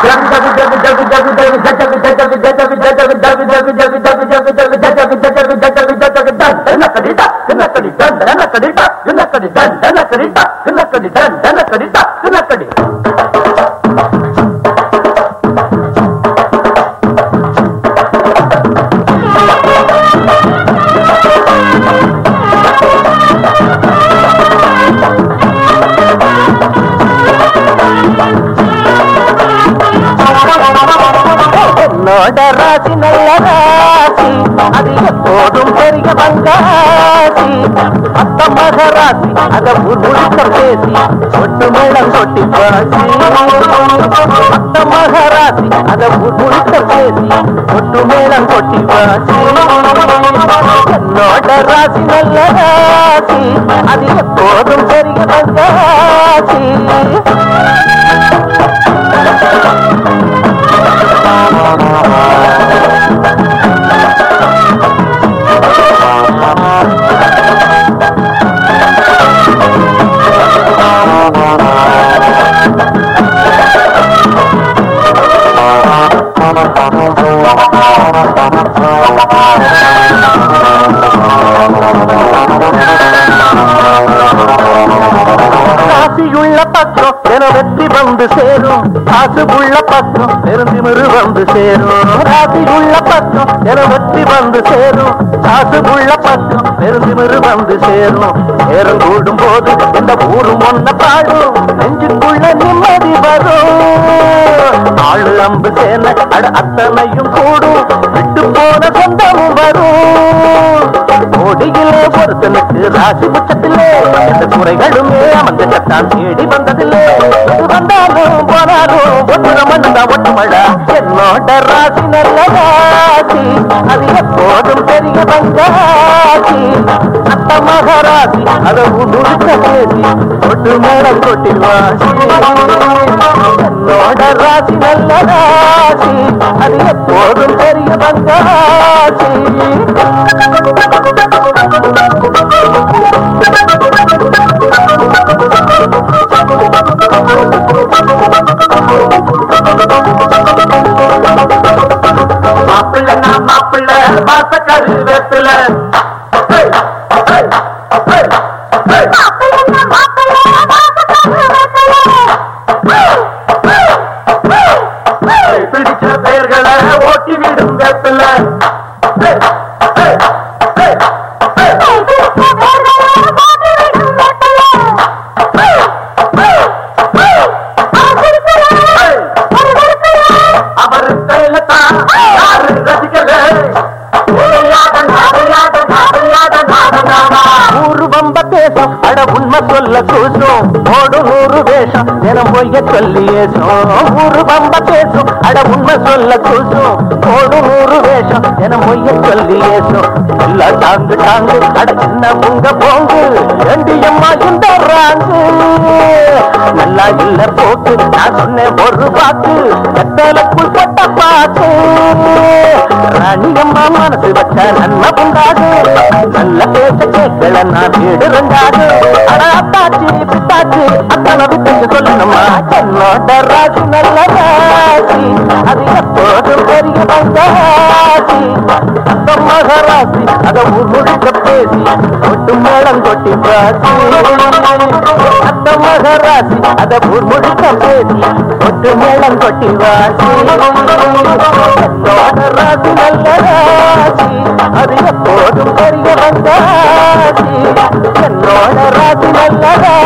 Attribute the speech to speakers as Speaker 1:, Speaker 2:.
Speaker 1: ராசி நல்ல ராசி அது எப்போதும் பெரிய பங்காசி அத்த மகராசி அத முழுக்க பேசி சொட்டு மேளம் கொட்டி பாசி அத்த மகராசி அத முழுக்க பேசி சொட்டு மேளம் கொட்டி பாசி என்னோட ராசி நல்ல ராசி அது எப்போதும் பெரிய பங்காசி காசியுள்ள பக்கம் என வெற்றி வந்து சேரும் காசுக்குள்ள பக்கம் பெருந்திமிரு வந்து சேரும் ராசியுள்ள பக்கம் என வெற்றி வந்து சேரும் காசுக்குள்ள பக்கம் பெருந்திமிரு வந்து சேரும் நேரம் கூடும் போது எந்த ஊரும் ஒன்ன பாடும் நெஞ்சுக்குள்ள நிம்மதி வரும் ஆளு அம்பு சேன அட அத்தனையும் கூடும் விட்டு போன சொந்தமும் வரும் கோடியிலே ஒருத்தனுக்கு ராசி முச்சத்திலே எந்த குறைகளுமே அமர்ந்த சட்டான் தேடி வந்ததில்லை வந்தாலும் போனாலும் ஒட்டுற மண்ணா ஒட்டுமடா என்னோட ராசி நல்ல ராசி அது எப்போதும் பெரிய பங்காசி அத்த மகராசி அதை முழுக்க பேசி ஒட்டு மேடம் கொட்டி வாசி என்னோட ராசி நல்ல ராசி அது எப்போதும் பெரிய பங்காசி மாப்பிள்ள நான் மாப்பிள்ள வாசக்காரு வேப்பில பிடிச்ச பெயர்களை ஓட்டி விடும் வேப்பில அட உண்மை சொல்ல கூசும் ஓடு 100 வேஷம் தினம் பொய்ய சொல்லியேசும் ஊரு பம்ப பேசும் அட உண்மை சொல்ல கூசும் ஓடு 100 வேஷம் தினம் பொய்ய சொல்லியேசும் எல்லா டாங்கு டாங்கு அட சின்ன உங்க போங்கு ரெண்டியம்மா இந்த ராங்கு நல்லா இல்ல போக்கு நான் சொன்னேன் ஒரு பாக்கு கட்டலுக்குள் பட்ட பாக்கு ராணியம்மா மனசு வச்ச நன்மை உண்டாது நல்ல பேச கேட்கல நான் வீடு ரெண்டாது அத்தாச்சி பித்தாச்சி அத்தனை விட்டு சொல்லணுமா என்னோட ராசி நல்ல ராசி அது எப்போதும் பெரிய பங்காசி அத்த மகராசி அதை முழுக்க பேசி ஒட்டு மேளம் கொட்டி பாசி அத்த மகராசி அதை முழுக்க பேசி ஒட்டு மேளம் கொட்டி வாசி என்னோட ராசி நல்ல ராசி அது எப்போதும் பெரிய பங்காசி என்னோட ராசி நல்ல